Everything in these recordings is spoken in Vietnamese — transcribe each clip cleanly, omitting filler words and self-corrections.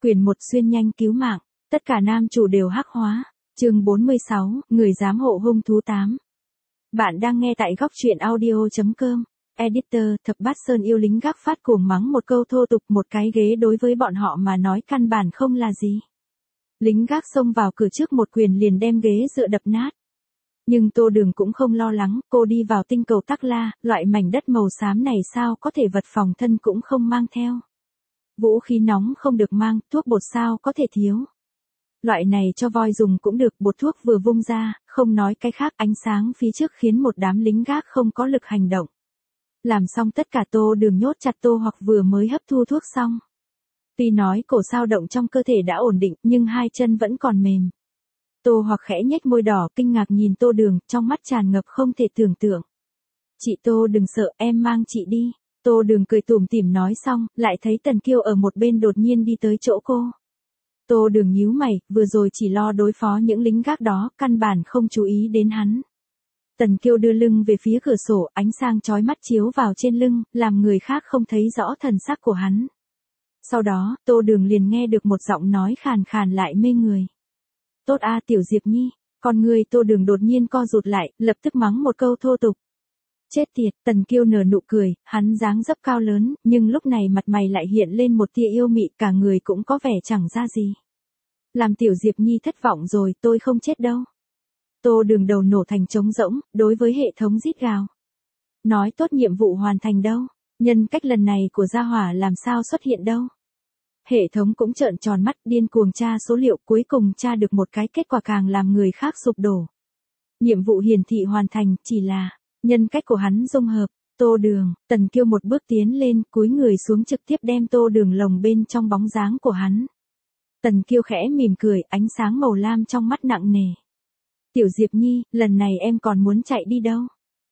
Quyền 1 xuyên nhanh cứu mạng, tất cả nam chủ đều hắc hóa. Chương 46, người giám hộ hung thú 8. Bạn đang nghe tại góc truyện audio.com. Editor, Thập Bát Sơn yêu lính gác phát cuồng mắng một câu thô tục, một cái ghế đối với bọn họ mà nói căn bản không là gì. Lính gác xông vào cửa trước một quyền liền đem ghế dựa đập nát. Nhưng Tô Đường cũng không lo lắng, cô đi vào tinh cầu Tắc La, loại mảnh đất màu xám này sao có thể vật phòng thân cũng không mang theo. Vũ khí nóng không được mang, thuốc bột sao có thể thiếu. Loại này cho voi dùng cũng được, bột thuốc vừa vung ra, không nói cái khác, ánh sáng phía trước khiến một đám lính gác không có lực hành động. Làm xong tất cả, Tô Đường nhốt chặt Tô Hoặc vừa mới hấp thu thuốc xong. Tuy nói cổ sao động trong cơ thể đã ổn định, nhưng hai chân vẫn còn mềm. Tô Hoặc khẽ nhếch môi đỏ, kinh ngạc nhìn Tô Đường, trong mắt tràn ngập không thể tưởng tượng. Chị Tô đừng sợ, em mang chị đi. Tô Đường cười tủm tỉm nói xong, lại thấy Tần Kiêu ở một bên đột nhiên đi tới chỗ cô. Tô Đường nhíu mày, vừa rồi chỉ lo đối phó những lính gác đó, căn bản không chú ý đến hắn. Tần Kiêu đưa lưng về phía cửa sổ, ánh sáng chói mắt chiếu vào trên lưng, làm người khác không thấy rõ thần sắc của hắn. Sau đó, Tô Đường liền nghe được một giọng nói khàn khàn lại mê người. Tốt a Tiểu Diệp Nhi, con người Tô Đường đột nhiên co rụt lại, lập tức mắng một câu thô tục. Chết tiệt, Tần Kiêu nở nụ cười, hắn dáng dấp cao lớn, nhưng lúc này mặt mày lại hiện lên một tia yêu mị, cả người cũng có vẻ chẳng ra gì. Làm Tiểu Diệp Nhi thất vọng rồi, tôi không chết đâu. Tô Đường đầu nổ thành trống rỗng, đối với hệ thống rít gào. Nói tốt nhiệm vụ hoàn thành đâu, nhân cách lần này của gia hỏa làm sao xuất hiện đâu. Hệ thống cũng trợn tròn mắt, điên cuồng tra số liệu, cuối cùng tra được một cái kết quả càng làm người khác sụp đổ. Nhiệm vụ hiển thị hoàn thành, chỉ là nhân cách của hắn dung hợp. Tô Đường, Tần Kiêu một bước tiến lên, cúi người xuống trực tiếp đem Tô Đường lồng bên trong bóng dáng của hắn. Tần Kiêu khẽ mỉm cười, ánh sáng màu lam trong mắt nặng nề. Tiểu Diệp Nhi, lần này em còn muốn chạy đi đâu?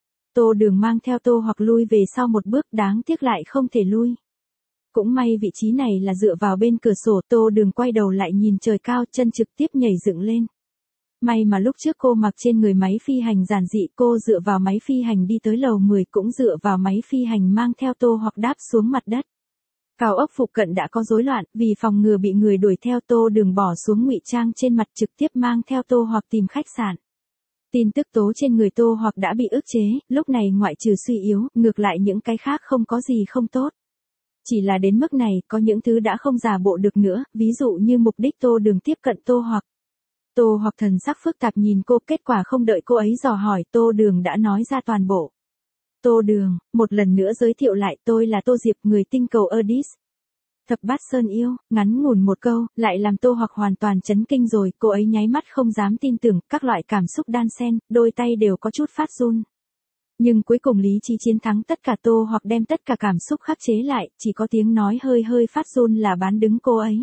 Tô Đường mang theo Tô Hoặc lui về sau một bước, đáng tiếc lại không thể lui. Cũng may vị trí này là dựa vào bên cửa sổ, Tô Đường quay đầu lại nhìn trời cao, chân trực tiếp nhảy dựng lên. May mà lúc trước cô mặc trên người máy phi hành giản dị, cô dựa vào máy phi hành đi tới lầu 10, cũng dựa vào máy phi hành mang theo Tô Hoặc đáp xuống mặt đất. Cao ốc phụ cận đã có rối loạn, vì phòng ngừa bị người đuổi theo, Tô Đường bỏ xuống ngụy trang trên mặt, trực tiếp mang theo Tô Hoặc tìm khách sạn. Tin tức tố trên người Tô Hoặc đã bị ức chế, lúc này ngoại trừ suy yếu, ngược lại những cái khác không có gì không tốt. Chỉ là đến mức này, có những thứ đã không giả bộ được nữa, ví dụ như mục đích Tô Đường tiếp cận Tô Hoặc. Tô Hoặc thần sắc phức tạp nhìn cô, kết quả không đợi cô ấy dò hỏi, Tô Đường đã nói ra toàn bộ. Tô Đường, một lần nữa giới thiệu lại, tôi là Tô Diệp, người tinh cầu Erdis. Thập Bát Sơn yêu, ngắn ngủn một câu, lại làm Tô Hoặc hoàn toàn chấn kinh rồi, cô ấy nháy mắt không dám tin tưởng, các loại cảm xúc đan xen, đôi tay đều có chút phát run. Nhưng cuối cùng lý trí chiến thắng tất cả, Tô Hoặc đem tất cả cảm xúc khắc chế lại, chỉ có tiếng nói hơi hơi phát run là bán đứng cô ấy.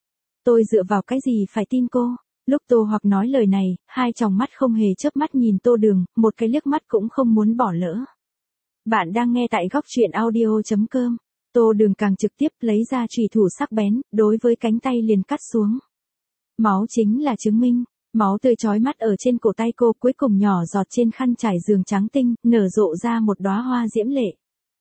Tôi dựa vào cái gì phải tin cô? Lúc Tô Hoặc nói lời này, hai tròng mắt không hề chớp mắt nhìn Tô Đường, một cái liếc mắt cũng không muốn bỏ lỡ. Bạn đang nghe tại góc truyện audio.com. Tô Đường càng trực tiếp lấy ra chùy thủ sắc bén, đối với cánh tay liền cắt xuống. Máu chính là chứng minh, máu tươi chói mắt ở trên cổ tay cô, cuối cùng nhỏ giọt trên khăn trải giường trắng tinh, nở rộ ra một đóa hoa diễm lệ.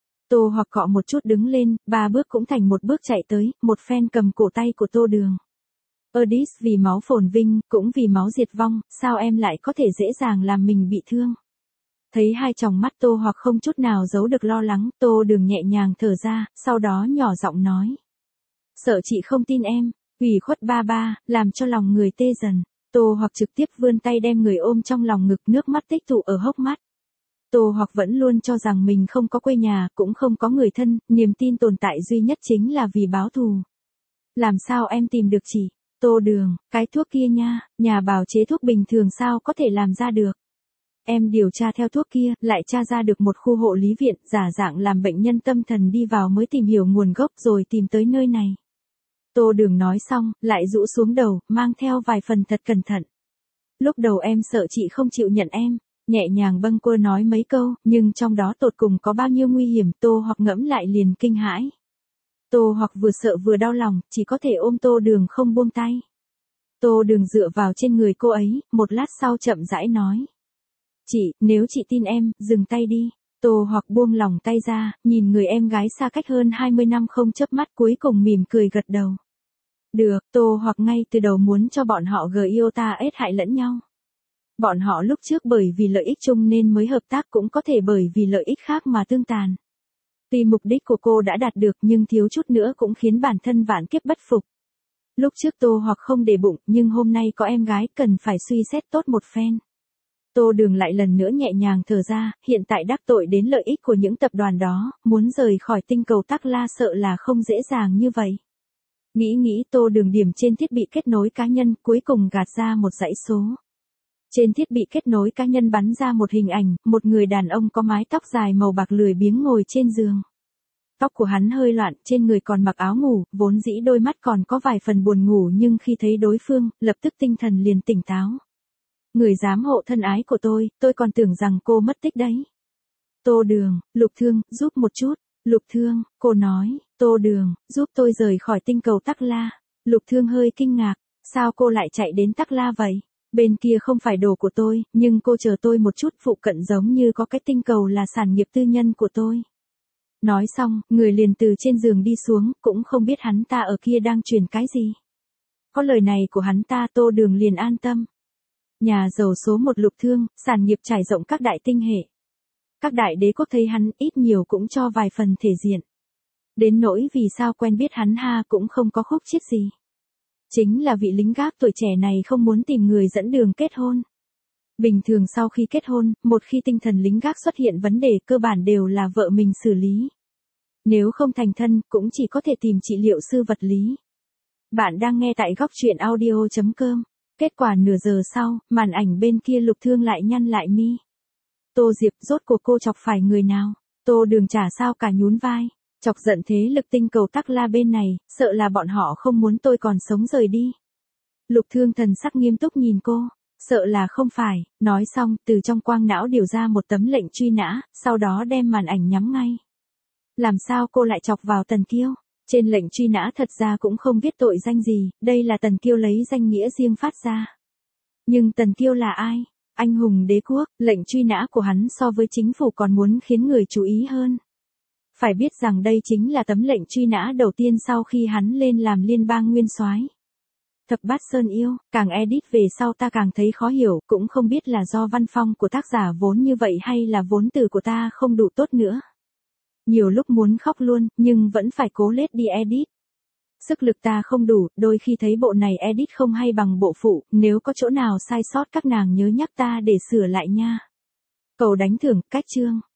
Tô Hoặc cọ một chút đứng lên, 3 bước cũng thành một bước chạy tới, một phen cầm cổ tay của Tô Đường. Erdis vì máu phồn vinh, cũng vì máu diệt vong, sao em lại có thể dễ dàng làm mình bị thương? Thấy hai tròng mắt Tô Hoặc không chút nào giấu được lo lắng, Tô Đường nhẹ nhàng thở ra, sau đó nhỏ giọng nói. Sợ chị không tin em, ủy khuất ba ba, làm cho lòng người tê dần. Tô Hoặc trực tiếp vươn tay đem người ôm trong lòng ngực, nước mắt tích tụ ở hốc mắt. Tô Hoặc vẫn luôn cho rằng mình không có quê nhà, cũng không có người thân, niềm tin tồn tại duy nhất chính là vì báo thù. Làm sao em tìm được chị? Tô Đường, cái thuốc kia nha, nhà bào chế thuốc bình thường sao có thể làm ra được? Em điều tra theo thuốc kia, lại tra ra được một khu hộ lý viện, giả dạng làm bệnh nhân tâm thần đi vào mới tìm hiểu nguồn gốc rồi tìm tới nơi này. Tô Đường nói xong, lại rũ xuống đầu, mang theo vài phần thật cẩn thận. Lúc đầu em sợ chị không chịu nhận em, nhẹ nhàng bâng quơ nói mấy câu, nhưng trong đó tột cùng có bao nhiêu nguy hiểm, Tô Hoặc ngẫm lại liền kinh hãi. Tô Hoặc vừa sợ vừa đau lòng, chỉ có thể ôm Tô Đường không buông tay. Tô Đường dựa vào trên người cô ấy, một lát sau chậm rãi nói. Chị, nếu chị tin em, dừng tay đi. Tô Hoặc buông lòng tay ra, nhìn người em gái xa cách hơn 20 năm không chớp mắt, cuối cùng mỉm cười gật đầu. Được, Tô hoặc ngay từ đầu muốn cho bọn họ Giota hại lẫn nhau. Bọn họ lúc trước bởi vì lợi ích chung nên mới hợp tác, cũng có thể bởi vì lợi ích khác mà tương tàn. Tuy mục đích của cô đã đạt được nhưng thiếu chút nữa cũng khiến bản thân vạn kiếp bất phục. Lúc trước Tô hoặc không để bụng, nhưng hôm nay có em gái cần phải suy xét tốt một phen. Tô Đường lại lần nữa nhẹ nhàng thở ra, hiện tại đắc tội đến lợi ích của những tập đoàn đó, muốn rời khỏi tinh cầu Tắc La sợ là không dễ dàng như vậy. Nghĩ Tô Đường điểm trên thiết bị kết nối cá nhân, cuối cùng gạt ra một dãy số. Trên thiết bị kết nối cá nhân bắn ra một hình ảnh, một người đàn ông có mái tóc dài màu bạc lười biếng ngồi trên giường. Tóc của hắn hơi loạn, trên người còn mặc áo ngủ, vốn dĩ đôi mắt còn có vài phần buồn ngủ nhưng khi thấy đối phương, lập tức tinh thần liền tỉnh táo. Người giám hộ thân ái của tôi còn tưởng rằng cô mất tích đấy. Tô Đường, Lục Thương, giúp một chút. Lục Thương, cô nói, Tô Đường, giúp tôi rời khỏi tinh cầu Tắc La. Lục Thương hơi kinh ngạc, sao cô lại chạy đến Tắc La vậy? Bên kia không phải đồ của tôi, nhưng cô chờ tôi một chút, phụ cận giống như có cái tinh cầu là sản nghiệp tư nhân của tôi. Nói xong, người liền từ trên giường đi xuống, cũng không biết hắn ta ở kia đang truyền cái gì. Có lời này của hắn ta, Tô Đường liền an tâm. Nhà giàu số 1 Lục Thương, sản nghiệp trải rộng các đại tinh hệ. Các đại đế quốc thấy hắn ít nhiều cũng cho vài phần thể diện. Đến nỗi vì sao quen biết hắn cũng không có khúc chiết gì. Chính là vị lính gác tuổi trẻ này không muốn tìm người dẫn đường kết hôn. Bình thường sau khi kết hôn, một khi tinh thần lính gác xuất hiện vấn đề cơ bản đều là vợ mình xử lý. Nếu không thành thân, cũng chỉ có thể tìm trị liệu sư vật lý. Bạn đang nghe tại góc truyện audio.com. Kết quả nửa giờ sau, màn ảnh bên kia Lục Thương lại nhăn lại mi. Tô Diệp, rốt cuộc cô chọc phải người nào? Tô Đường chả sao cả, nhún vai. Chọc giận thế lực tinh cầu Tắc La bên này, sợ là bọn họ không muốn tôi còn sống rời đi. Lục Thương thần sắc nghiêm túc nhìn cô. Sợ là không phải, nói xong, từ trong quang não điều ra một tấm lệnh truy nã, sau đó đem màn ảnh nhắm ngay. Làm sao cô lại chọc vào Tần Kiêu? Trên lệnh truy nã thật ra cũng không viết tội danh gì, đây là Tần Kiêu lấy danh nghĩa riêng phát ra. Nhưng Tần Kiêu là ai? Anh hùng đế quốc, lệnh truy nã của hắn so với chính phủ còn muốn khiến người chú ý hơn. Phải biết rằng đây chính là tấm lệnh truy nã đầu tiên sau khi hắn lên làm liên bang nguyên soái. Thập Bát Sơn Yêu, càng edit về sau ta càng thấy khó hiểu, cũng không biết là do văn phong của tác giả vốn như vậy hay là vốn từ của ta không đủ tốt nữa. Nhiều lúc muốn khóc luôn, nhưng vẫn phải cố lết đi edit. Sức lực ta không đủ, đôi khi thấy bộ này edit không hay bằng bộ phụ, nếu có chỗ nào sai sót các nàng nhớ nhắc ta để sửa lại nha. Cầu đánh thưởng, cách chương.